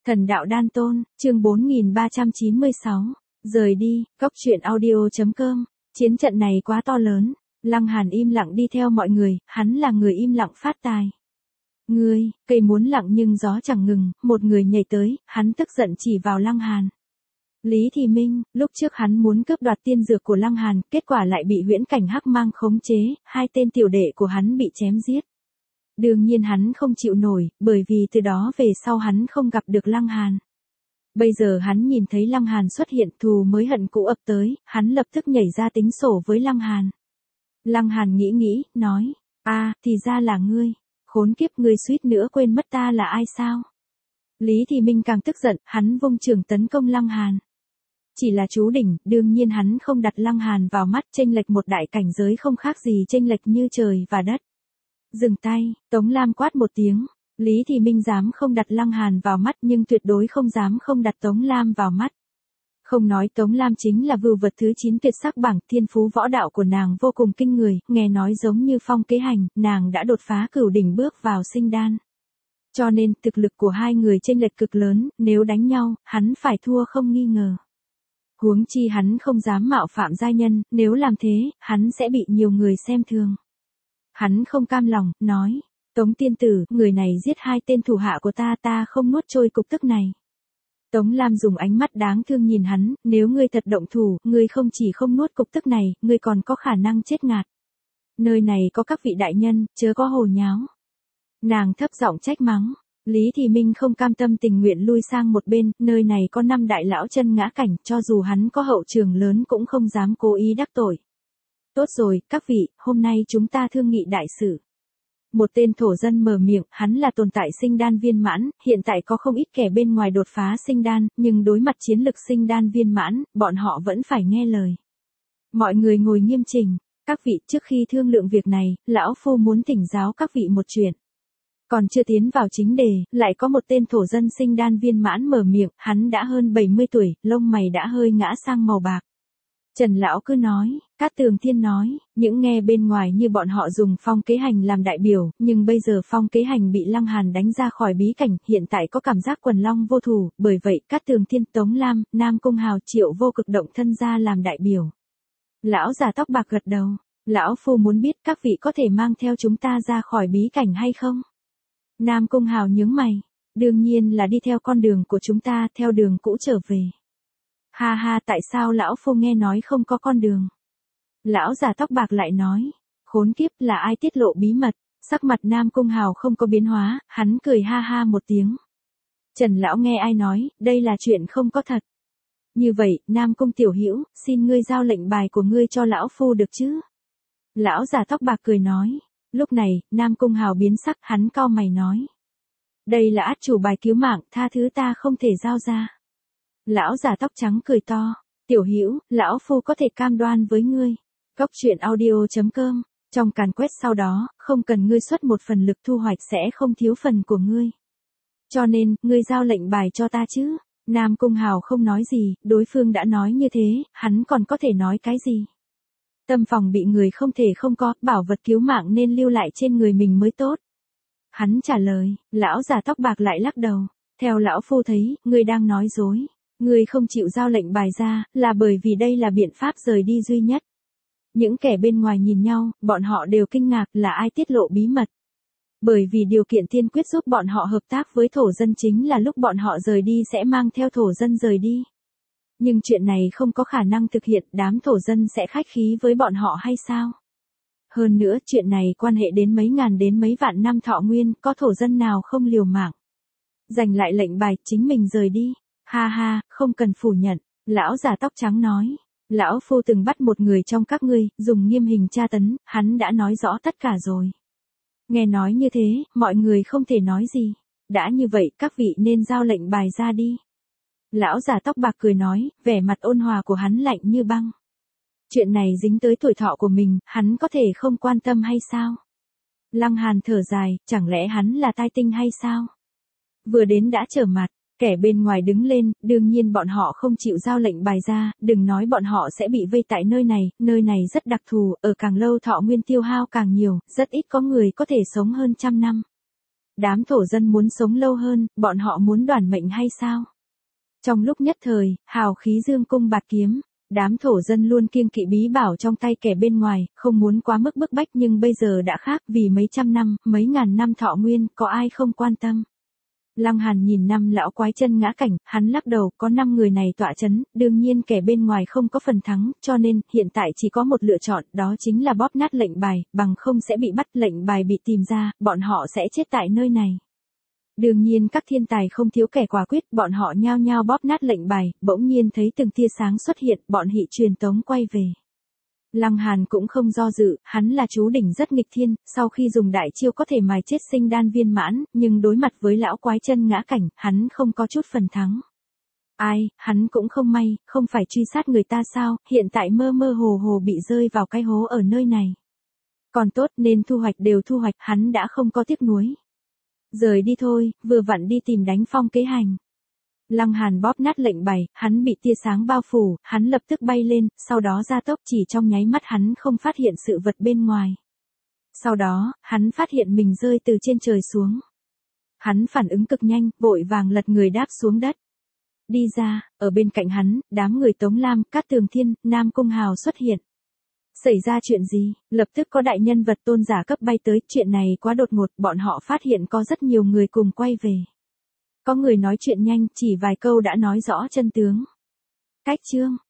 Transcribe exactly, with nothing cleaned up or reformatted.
Thần đạo đan tôn, chương bốn nghìn ba trăm chín mươi sáu. Rời đi, cốc truyện audio.com. Chiến trận này quá to lớn. Lăng Hàn im lặng đi theo mọi người, hắn là người im lặng phát tài. Ngươi, cây muốn lặng nhưng gió chẳng ngừng, một người nhảy tới, hắn tức giận chỉ vào Lăng Hàn. Lý Thị Minh, lúc trước hắn muốn cướp đoạt tiên dược của Lăng Hàn, kết quả lại bị huyễn cảnh hắc mang khống chế, hai tên tiểu đệ của hắn bị chém giết. Đương nhiên hắn không chịu nổi, bởi vì từ đó về sau hắn không gặp được Lăng Hàn. Bây giờ hắn nhìn thấy Lăng Hàn xuất hiện, thù mới hận cũ ập tới, hắn lập tức nhảy ra tính sổ với Lăng Hàn. Lăng Hàn nghĩ nghĩ, nói, a, thì ra là ngươi, khốn kiếp, ngươi suýt nữa quên mất ta là ai sao? Lý Thị Minh càng tức giận, hắn vung trường tấn công Lăng Hàn. Chỉ là chú đỉnh, đương nhiên hắn không đặt Lăng Hàn vào mắt, chênh lệch một đại cảnh giới không khác gì chênh lệch như trời và đất. Dừng tay, Tống Lam quát một tiếng. Lý Thị Minh dám không đặt Lăng Hàn vào mắt nhưng tuyệt đối không dám không đặt Tống Lam vào mắt. Không nói Tống Lam chính là vưu vật thứ chín tuyệt sắc bảng, thiên phú võ đạo của nàng vô cùng kinh người, nghe nói giống như Phong Kế Hành, nàng đã đột phá cửu đỉnh bước vào sinh đan. Cho nên, thực lực của hai người chênh lệch cực lớn, nếu đánh nhau, hắn phải thua không nghi ngờ. Huống chi hắn không dám mạo phạm giai nhân, nếu làm thế, hắn sẽ bị nhiều người xem thường. Hắn không cam lòng, nói, Tống tiên tử, người này giết hai tên thủ hạ của ta, ta không nuốt trôi cục tức này. Tống Lam dùng ánh mắt đáng thương nhìn hắn, nếu ngươi thật động thủ, ngươi không chỉ không nuốt cục tức này, ngươi còn có khả năng chết ngạt. Nơi này có các vị đại nhân, chớ có hồ nháo. Nàng thấp giọng trách mắng. Lý Thị Minh không cam tâm tình nguyện lui sang một bên, nơi này có năm đại lão chân ngã cảnh, cho dù hắn có hậu trường lớn cũng không dám cố ý đắc tội. Tốt rồi, các vị, hôm nay chúng ta thương nghị đại sự. Một tên thổ dân mở miệng, hắn là tồn tại sinh đan viên mãn, hiện tại có không ít kẻ bên ngoài đột phá sinh đan, nhưng đối mặt chiến lực sinh đan viên mãn, bọn họ vẫn phải nghe lời. Mọi người ngồi nghiêm chỉnh, các vị, trước khi thương lượng việc này, lão phu muốn thỉnh giáo các vị một chuyện. Còn chưa tiến vào chính đề, lại có một tên thổ dân sinh đan viên mãn mở miệng, hắn đã hơn bảy mươi tuổi, lông mày đã hơi ngã sang màu bạc. Trần Lão cứ nói, Cát Tường Thiên nói, những nghe bên ngoài như bọn họ dùng Phong Kế Hành làm đại biểu, nhưng bây giờ Phong Kế Hành bị Lăng Hàn đánh ra khỏi bí cảnh, hiện tại có cảm giác quần long vô thủ, bởi vậy Cát Tường Thiên, Tống Lam, Nam Cung Hào, Triệu Vô Cực động thân ra làm đại biểu. Lão già tóc bạc gật đầu, lão phu muốn biết các vị có thể mang theo chúng ta ra khỏi bí cảnh hay không? Nam Cung Hào nhướng mày, đương nhiên là đi theo con đường của chúng ta, theo đường cũ trở về. Ha ha, tại sao lão phu nghe nói không có con đường? Lão già tóc bạc lại nói, khốn kiếp, là ai tiết lộ bí mật? Sắc mặt Nam Cung Hào không có biến hóa, hắn cười ha ha một tiếng. Trần lão nghe ai nói, đây là chuyện không có thật. Như vậy, Nam Cung tiểu hữu, xin ngươi giao lệnh bài của ngươi cho lão phu được chứ? Lão già tóc bạc cười nói. Lúc này, Nam Cung Hào biến sắc, hắn cau mày nói. Đây là át chủ bài cứu mạng, tha thứ ta không thể giao ra. Lão già tóc trắng cười to, tiểu hữu, lão phu có thể cam đoan với ngươi. Cốc truyện audio.com, trong càn quét sau đó, không cần ngươi xuất một phần lực thu hoạch sẽ không thiếu phần của ngươi. Cho nên, ngươi giao lệnh bài cho ta chứ. Nam Cung Hào không nói gì, đối phương đã nói như thế, hắn còn có thể nói cái gì. Tâm phòng bị người không thể không có, bảo vật cứu mạng nên lưu lại trên người mình mới tốt. Hắn trả lời, lão già tóc bạc lại lắc đầu. Theo lão phu thấy, ngươi đang nói dối. Ngươi không chịu giao lệnh bài ra, là bởi vì đây là biện pháp rời đi duy nhất. Những kẻ bên ngoài nhìn nhau, bọn họ đều kinh ngạc là ai tiết lộ bí mật. Bởi vì điều kiện tiên quyết giúp bọn họ hợp tác với thổ dân chính là lúc bọn họ rời đi sẽ mang theo thổ dân rời đi. Nhưng chuyện này không có khả năng thực hiện, đám thổ dân sẽ khách khí với bọn họ hay sao? Hơn nữa, chuyện này quan hệ đến mấy ngàn đến mấy vạn năm thọ nguyên, có thổ dân nào không liều mạng. Giành lại lệnh bài, chính mình rời đi. Ha ha, không cần phủ nhận. Lão già tóc trắng nói. Lão phu từng bắt một người trong các ngươi, dùng nghiêm hình tra tấn, hắn đã nói rõ tất cả rồi. Nghe nói như thế, mọi người không thể nói gì. Đã như vậy, các vị nên giao lệnh bài ra đi. Lão già tóc bạc cười nói, vẻ mặt ôn hòa của hắn lạnh như băng. Chuyện này dính tới tuổi thọ của mình, hắn có thể không quan tâm hay sao? Lăng Hàn thở dài, chẳng lẽ hắn là tai tinh hay sao? Vừa đến đã trở mặt, kẻ bên ngoài đứng lên, đương nhiên bọn họ không chịu giao lệnh bài ra, đừng nói bọn họ sẽ bị vây tại nơi này, nơi này rất đặc thù, ở càng lâu thọ nguyên tiêu hao càng nhiều, rất ít có người có thể sống hơn trăm năm. Đám thổ dân muốn sống lâu hơn, bọn họ muốn đoản mệnh hay sao? Trong lúc nhất thời, hào khí dương cung bạt kiếm, đám thổ dân luôn kiêng kỵ bí bảo trong tay kẻ bên ngoài, không muốn quá mức bức bách nhưng bây giờ đã khác vì mấy trăm năm, mấy ngàn năm thọ nguyên, có ai không quan tâm. Lăng Hàn nhìn năm lão quái chân ngã cảnh, hắn lắc đầu, có năm người này tọa chấn, đương nhiên kẻ bên ngoài không có phần thắng, cho nên, hiện tại chỉ có một lựa chọn, đó chính là bóp nát lệnh bài, bằng không sẽ bị bắt, lệnh bài bị tìm ra, bọn họ sẽ chết tại nơi này. Đương nhiên các thiên tài không thiếu kẻ quả quyết, bọn họ nhao nhao bóp nát lệnh bài, bỗng nhiên thấy từng tia sáng xuất hiện, bọn hị truyền tống quay về. Lăng Hàn cũng không do dự, hắn là chú đỉnh rất nghịch thiên, sau khi dùng đại chiêu có thể mài chết sinh đan viên mãn, nhưng đối mặt với lão quái chân ngã cảnh, hắn không có chút phần thắng. Ai, hắn cũng không may, không phải truy sát người ta sao, hiện tại mơ mơ hồ hồ bị rơi vào cái hố ở nơi này. Còn tốt nên thu hoạch đều thu hoạch, hắn đã không có tiếc nuối. Rời đi thôi, vừa vặn đi tìm đánh Phong kế hành. Lăng Hàn bóp nát lệnh bài, hắn bị tia sáng bao phủ, hắn lập tức bay lên, sau đó gia tốc, chỉ trong nháy mắt hắn không phát hiện sự vật bên ngoài. Sau đó, hắn phát hiện mình rơi từ trên trời xuống. Hắn phản ứng cực nhanh, vội vàng lật người đáp xuống đất. Đi ra, ở bên cạnh hắn, đám người Tống Lam, Cát Tường Thiên, Nam Cung Hào xuất hiện. Xảy ra chuyện gì? Lập tức có đại nhân vật tôn giả cấp bay tới, chuyện này quá đột ngột, bọn họ phát hiện có rất nhiều người cùng quay về. Có người nói chuyện nhanh, chỉ vài câu đã nói rõ chân tướng. Cách chương